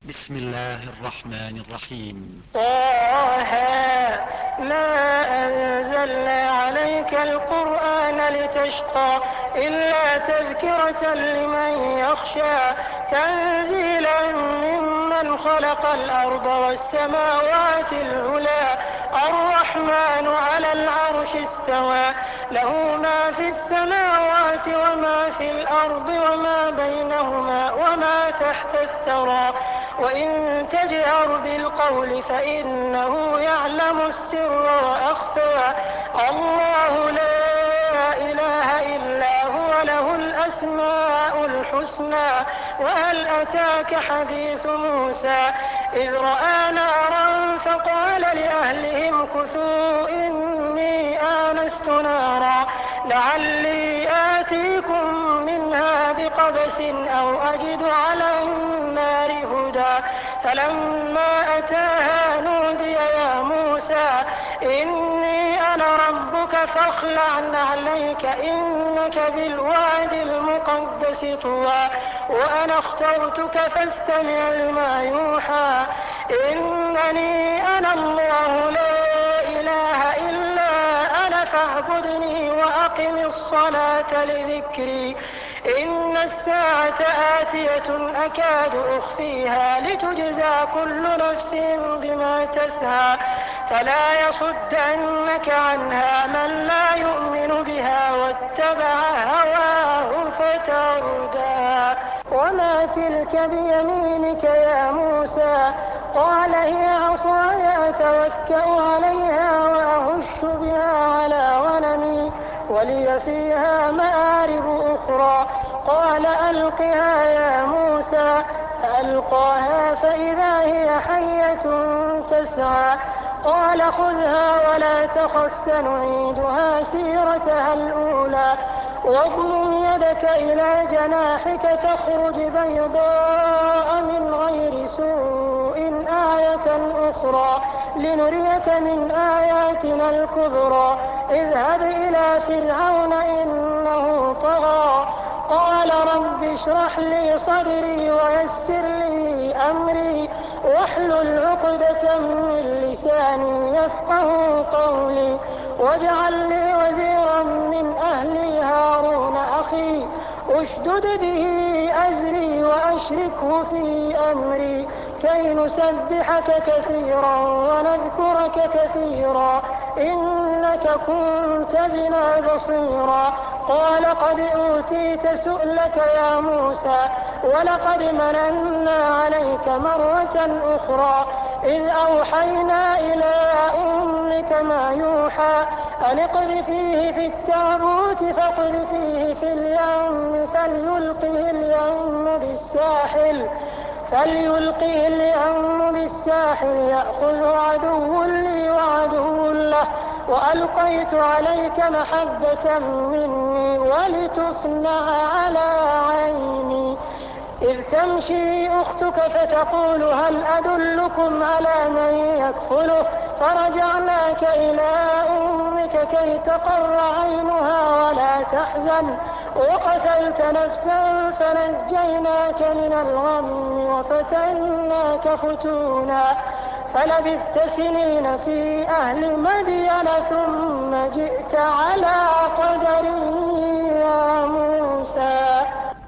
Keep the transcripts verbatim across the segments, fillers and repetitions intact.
بسم الله الرحمن الرحيم. طه ما أنزلنا عليك القرآن لتشقى إلا تذكرة لمن يخشى تنزيلا ممن خلق الأرض والسماوات العلى الرحمن على العرش استوى له ما في السماوات وما في الأرض وما بينهما وما تحت الثرى وإن تجهر بالقول فإنه يعلم السر وأخفى الله لا إله إلا هو له الأسماء الحسنى وهل أتاك حديث موسى إذ رأى نارا فقال لأهلهم كثوا إني آنست نارا لعلي آتيكم منها بقبس أو أجد على النار هدى فلما أتاها نودي يا موسى إني أنا ربك فاخلع نعليك إنك بالواد المقدس طوى وأنا اخترتك فاستمع لما يوحى إنني أنا الله لا إله إلا أنا فاعبدني وأقم الصلاة لذكري إن الساعة آتية أكاد أخفيها لتجزى كل نفس بما تسعى فلا يصدنك عنها من لا يؤمن بها واتبع هواه فتردى وما تلك بيمينك يا موسى قال هي عصاي أتوكأ عليها وأهش بها على غنمي ولي فيها مآرب أخرى قال ألقها يا موسى فألقاها فإذا هي حية تسعى قال خذها ولا تخف سنعيدها سيرتها الأولى واضمم يدك إلى جناحك تخرج بيضاء من غير سوء آية أخرى لنريك من آياتنا الكبرى اذهب إلى فرعون إنه طغى قال رب اشرح لي صدري ويسر لي أمري واحلل عقدة من لساني يفقه قولي واجعل لي وزيرا من أهلي هارون أخي اشدد به أزري وأشركه في أمري كي نسبحك كثيرا ونذكرك كثيرا إنك كنت بنا بصيرا قال قد أوتيت سؤلك يا موسى ولقد مننا عليك مرة أخرى إذ أوحينا إلى أمك ما يوحى أن اقذفيه في التابوت فاقذفيه في اليم فليلقه اليم بالساحل فليلقه اليم بالساحل يأخذ عدو لي وعدو له وألقيت عليك محبة مني ولتصنع على عيني إذ تمشي أختك فتقول هل أدلكم على من يكفله فرجعناك إلى أمك كي تقر عينها ولا تحزن وقتلت نفسا فنجيناك من الغم وفتناك فتونا فلبثت سنين في أهل مدين ثم جئت على قدر يا موسى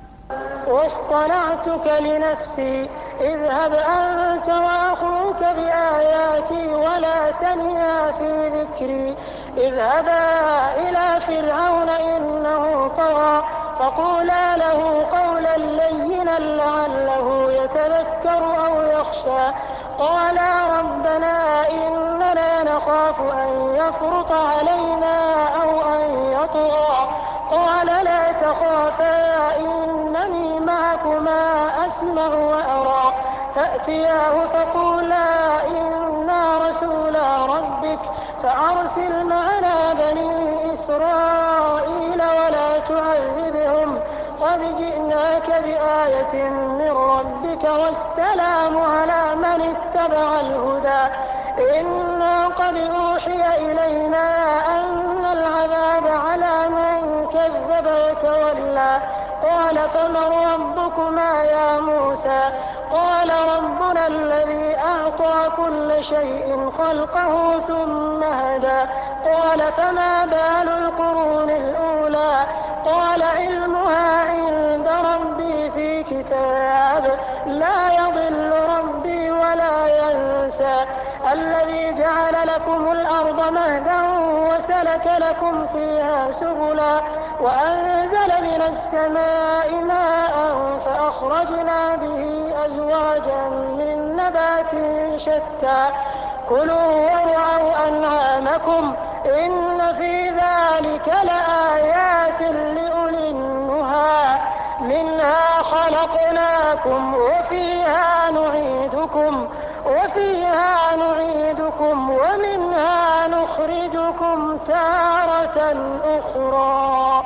واصطنعتك لنفسي اذهب أنت وأخوك بآياتي ولا تنيا في ذكري اذهبا إلى فرعون إنه طغى فقولا له قولا لينا لعله يتذكر أو يخشى قالا ربنا إننا نخاف أن يفرط علينا أو أن يطغى قال لا تخافا إنني معكما أسمع وأرى فأتياه فقولا إنا رسولا ربك فأرسل معنا بني إسرائيل ولا تعذبهم قد جئناك بآية من ربك والسلام على من اتبع الهدى إنا قد أوحي إلينا أن العذاب على من كذب وتولى قال فمن ربكما يا موسى قال رب فرعون الذي أعطى كل شيء خلقه ثم هدى قال فما بال القرون الأولى قال علمها عند ربي في كتاب لا يضل ربي ولا ينسى الذي جعل لكم الأرض مهدا وسلك لكم فيها سبلا وأنزل من السماء ماء فأخرجنا به أزواجا من نبات شتى كلوا وارعوا أنعامكم إن في ذلك لآيات لأولي النهى منها خلقناكم وفيها نعيدكم وفيها نعيدكم ومنها نخرجكم تارة أخرى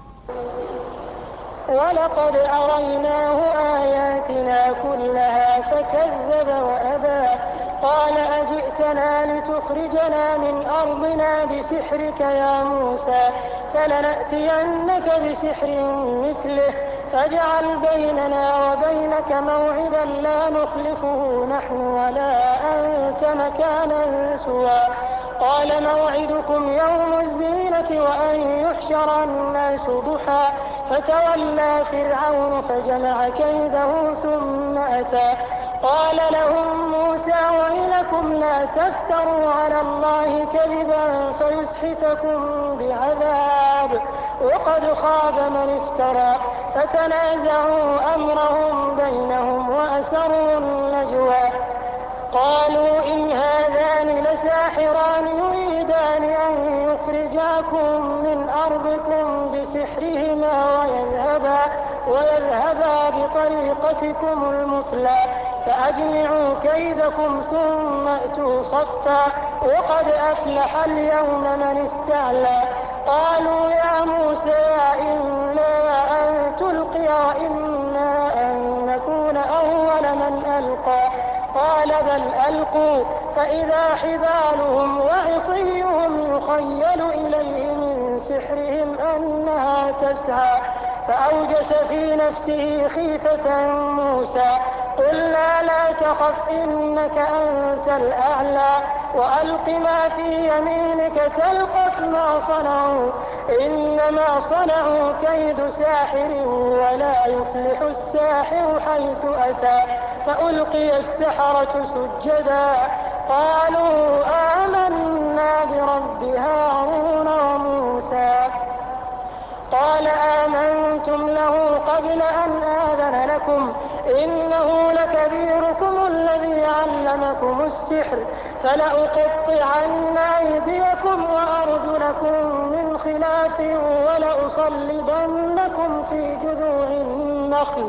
ولقد أريناه آياتنا كلها فكذب وأبى قال أجئتنا لتخرجنا من أرضنا بسحرك يا موسى فلنأتينك بسحر مثله فاجعل بيننا وبينك موعدا لا نخلفه نحن ولا أنت مكانا سوى قال موعدكم يوم الزينة وأن يحشر الناس ضحى فتولى فرعون فجمع كيده ثم أتى قال لهم موسى ويلكم لا تفتروا على الله كذبا فيسحتكم بعذاب وقد خاب من افترى فتنازعوا أمرهم بينهم وأسروا النجوى قالوا إن هذان لساحران يريدان أن يخرجاكم من أرضكم بسحرهما ويذهبا, ويذهبا بطريقتكم المثلى فأجمعوا كيدكم ثم أتوا صفا وقد أفلح اليوم من استعلى قالوا يا موسى إما أن تلقي وإما أن نكون أول من ألقى قال بل ألقوا فإذا حبالهم وعصيهم يخيل إليه من سحرهم أنها تسعى فأوجس في نفسه خيفة موسى قلنا لا تخف إنك أنت الأعلى وألق ما في يمينك تلقف ما صنعوا إنما صنعوا كيد ساحر ولا يفلح الساحر حيث أتى فألقي السحرة سجدا قالوا آمنا برب هارون وموسى قال آمنتم له قبل أن آذن لكم إنه لكبيركم الذي علمكم السحر فلأقطعن أيديكم وأرجلكم من خلاف ولأصلبنكم في جذوع النخل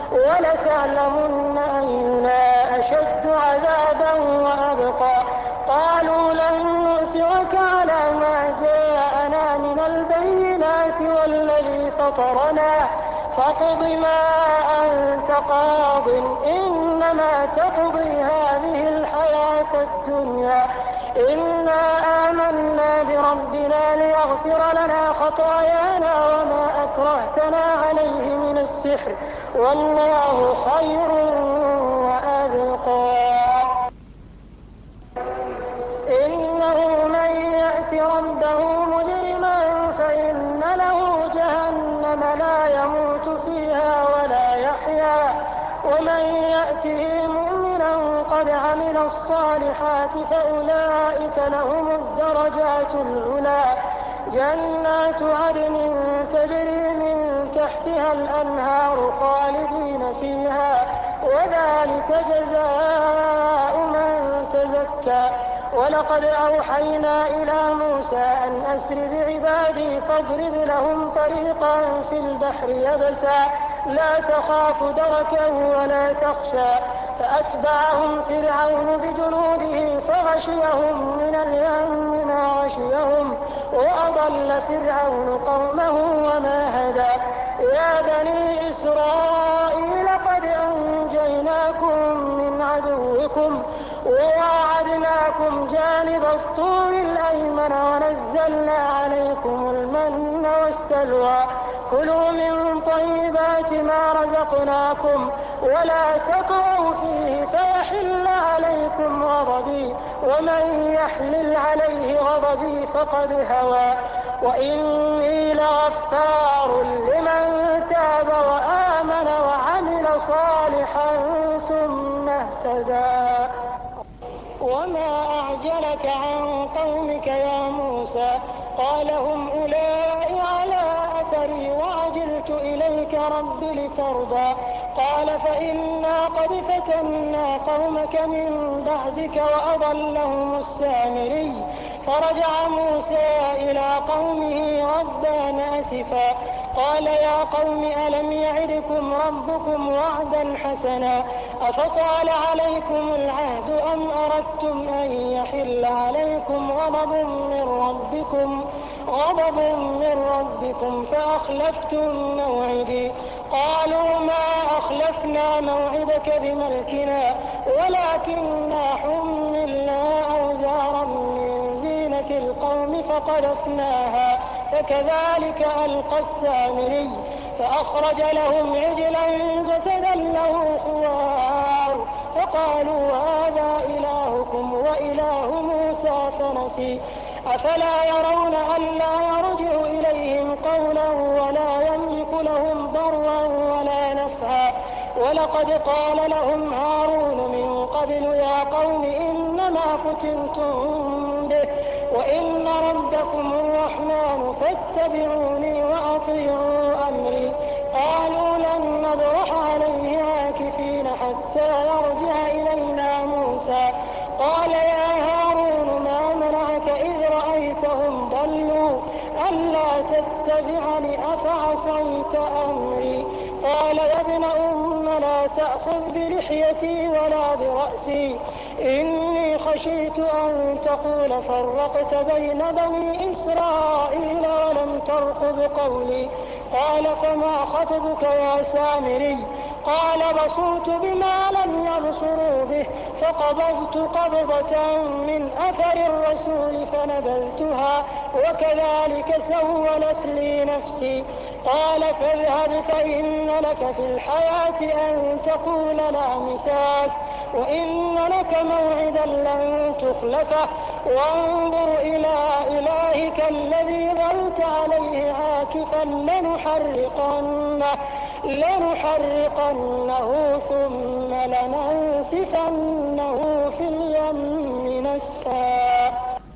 ولتعلمن أينا أشد عذابا وأبقى قالوا لن نؤثرك على ما جاءنا من البينات والذي فطرنا فاقض ما أنت قاض إنما تقضي هذه الحياة الدنيا إنا آمنا بربنا ليغفر لنا خطايانا وما أكرهتنا عليه من السحر والله خير وأبقى إنه من يأت ربه مجرما فإن له جهنم لا يموت فيها ولا يحيا ومن يأته مؤمنا قد عمل الصالحات فأولئك لهم الدرجات العلى جنات عدن تجري من تحتها الأنهار خالدين فيها وذلك جزاء من تزكى ولقد أوحينا إلى موسى أن أسر بعبادي فاضرب لهم طريقا في البحر يبسا لا تخاف دركا ولا تخشى فأتبعهم فرعون بجنوده فغشيهم من اليم ما غشيهم وأضل فرعون قومه وما هدى يا بني إسرائيل قد أنجيناكم من عدوكم وواعدناكم جانب الطور الأيمن ونزلنا عليكم المن والسلوى كلوا من طيبات ما رزقناكم ولا تطغوا فيه فيحل عليكم غضبي ومن يحلل عليه غضبي فقد هوى وإني لغفار لمن تاب وآمن وعمل صالحا ثم اهتدى. وما أعجلك عن قومك يا موسى؟ قال هم أولئك على أثري وعجلت إليك رب لترضى. قال فإنا قد فتنا قومك من بعدك وأضلهم السامري. فرجع موسى إلى قومه غضبان أسفا قال يا قوم ألم يعدكم ربكم وعدا حسنا أفطال عليكم العهد أم أردتم أن يحل عليكم غضب من ربكم غضب من ربكم فأخلفتم موعدي. قالوا ما أخلفنا موعدك بملكنا ولكننا حملنا أوزارا من زينة القوم فقذفناها فكذلك ألقى السامري. فأخرج لهم عجلا جسدا له خوار فقالوا هذا إلهكم وإله موسى فنسي. أفلا يرون ألا يرجع إليهم قولا ولا يملك لهم ضرا ولا نفعا. ولقد قال لهم هارون من قبل يا قوم إنما فتنتم به وإن ربكم الرحمن فاتبعوني وأطيعوا أمري. قالوا لن نبرح عليه عاكفين حتى يرجع إلينا موسى. قال يا هارون ما منعك إذ رأيتهم ضلوا ألا تتبعني أفعصيت أمري؟ قال يا ابن أم لا تأخذ بلحيتي ولا برأسي إني خشيت أن تقول فرقت بين بني إسرائيل ولم ترقب قولي. قال فما خطبك يا سامري؟ قال بصرت بما لم يبصروا به فقبضت قبضة من أثر الرسول فنبذتها وكذلك سولت لي نفسي. قال فاذهب فإن لك في الحياة أن تقول لا مساس وإن لك موعدا لن تخلفه وانظر إلى إلهك الذي ظلت عليه عاكفا لنحرقنه لنحرقنه ثم لننسفنه في اليم نسفا.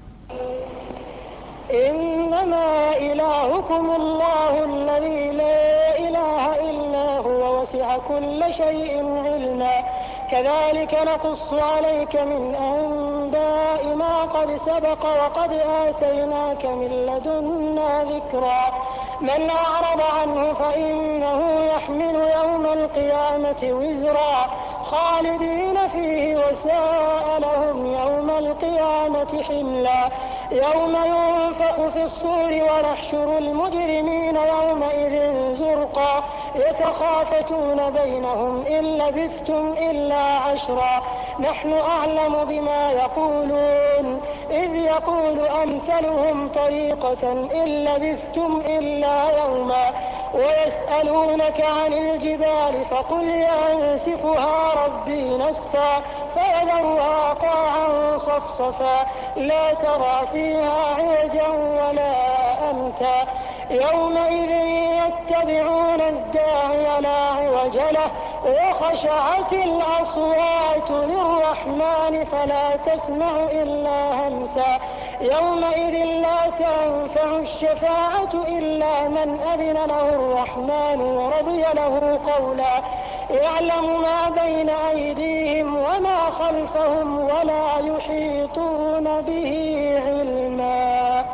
إنما إلهكم الله الذي لا إله إلا هو وسع كل شيء علما. كذلك نقص عليك من أنباء ما قد سبق وقد آتيناك من لدنا ذكرا. من أعرض عنه فإنه يحمل يوم القيامة وزرا خالدين فيه وساء لهم يوم القيامة حملا. يوم ينفخ في الصور ونحشر المجرمين يومئذ زرقا يتخافتون بينهم إن لبثتم إلا عشرا نحن أعلم بما يقولون إذ يقول أمثلهم طريقة إن لبثتم إلا يوما. ويسألونك عن الجبال فقل ينسفها ربي نسفا فيذرها قاعا صفصفا لا ترى فيها عوجا ولا أمتا. يومئذ يتبعون الداعي لا عوج له وخشعت الأصوات للرحمن فلا تسمع إلا همسا. يومئذ لا تنفع الشفاعة إلا من أذن له الرحمن ورضي له قولا. يعلم ما بين أيديهم وما خلفهم ولا يحيطون به علما.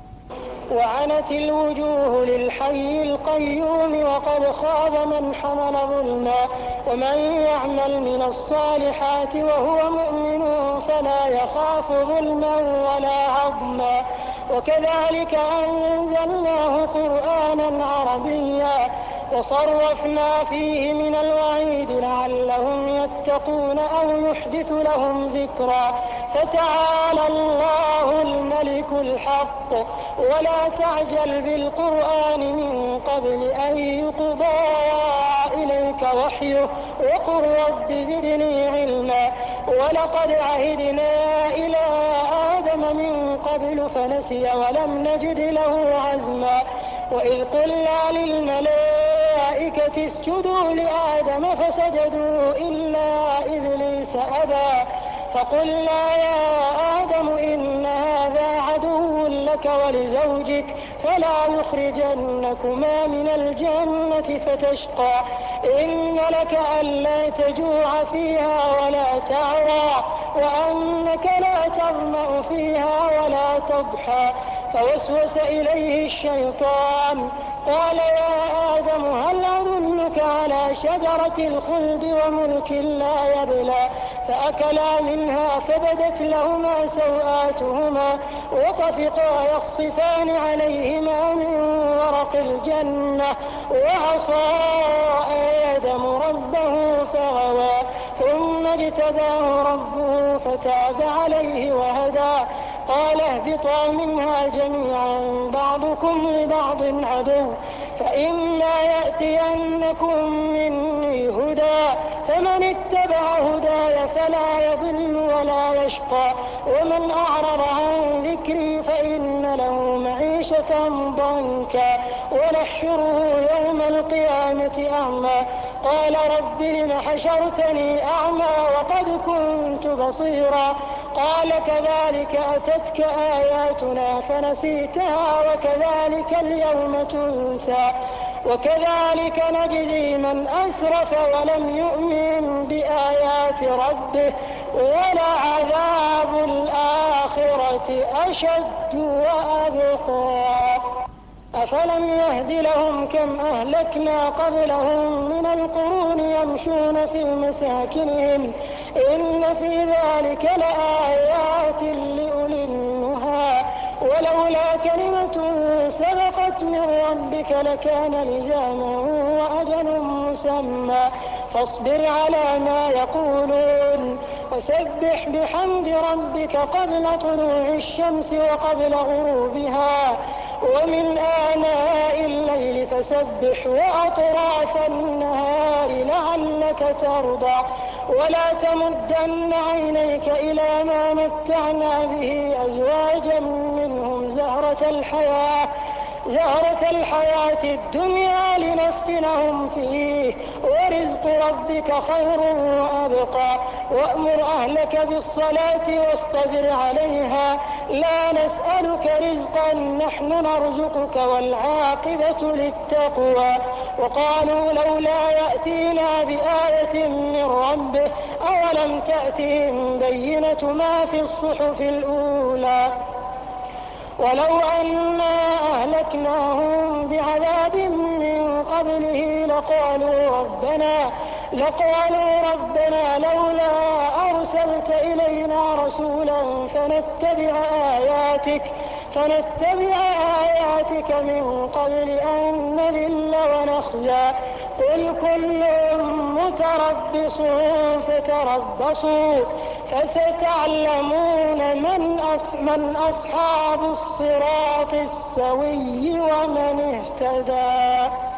وعنت الوجوه للحي القيوم وقد خاب من حمل ظلما. ومن يعمل من الصالحات وهو مؤمن فلا يخاف ظلما ولا هضما. وكذلك أنزلناه قرآنا عربيا وصرفنا فيه من الوعيد لعلهم يتقون أو يحدث لهم ذكرا. فتعالى الله الملك الحق ولا تعجل بالقرآن من قبل أن يقضى إليك وحيه وقل رب زدني علما. ولقد عهدنا إلى آدم من قبل فنسي ولم نجد له عزما وإذ قلنا للملائكة اسجدوا لآدم فسجدوا إلا إبليس أبى فقلنا يا آدم إن هذا عدو لك ولزوجك فلا يخرجنكما من الجنة فتشقى إن لك ألا تجوع فيها ولا تعرى وأنك لا تظمأ فيها ولا تضحى فوسوس إليه الشيطان قال يا آدم هل أدلك على شجرة الخلد وملك لا يبلى فأكلا منها فبدت لهما سوآتهما وطفقا يخصفان عليهما من ورق الجنة وعصى آدم ربه فغوى ثم اجتباه ربه فتاب عليه وهدى قال اهبطا منها جميعا بعضكم لبعض عدو فإما يأتينكم مني هدى فمن اتبع هداي فلا يضل ولا يشقى ومن أعرض عن ذكري فإن له معيشة ضنكا ونحشره يوم القيامة أعمى قال رب لم حشرتني أعمى وقد كنت بصيرا قال كذلك أتتك آياتنا فنسيتها وكذلك اليوم تنسى وكذلك نجزي من أسرف ولم يؤمن بآيات ربه ولعذاب الآخرة أشد وأبقى أفلم يهد لهم كم أهلكنا قبلهم من القرون يمشون في مساكنهم إن في ذلك لآيات لأولي النهى ولولا كلمة سبقت من ربك لكان لزاما وأجل مسمى فاصبر على ما يقولون وسبح بحمد ربك قبل طلوع الشمس وقبل غروبها ومن آناء الليل فسبح وأطراف النهار لعلك ترضى ولا تمدن عينيك إلى ما متعنا به أزواجا منهم زهرة الحياة زهرة الحياة الدنيا لنفتنهم فيه ورزق ربك خير وأبقى وأمر أهلك بالصلاة واصطبر عليها لا نسألك رزقا نحن نرزقك والعاقبة للتقوى وقالوا لولا يأتينا بآية من ربه أولم تأتهم بينة ما في الصحف الأولى ولو أنا أهلكناهم بعذاب من قبله لقالوا ربنا لقالوا ربنا لولا أرسلت إلينا رسولا فنتبع آياتك فنتبع آياتك من قبل أن نذل ونخزى قل كل متربص فتربصوا فستعلمون من, أص من أصحاب الصراط السوي ومن اهتدى.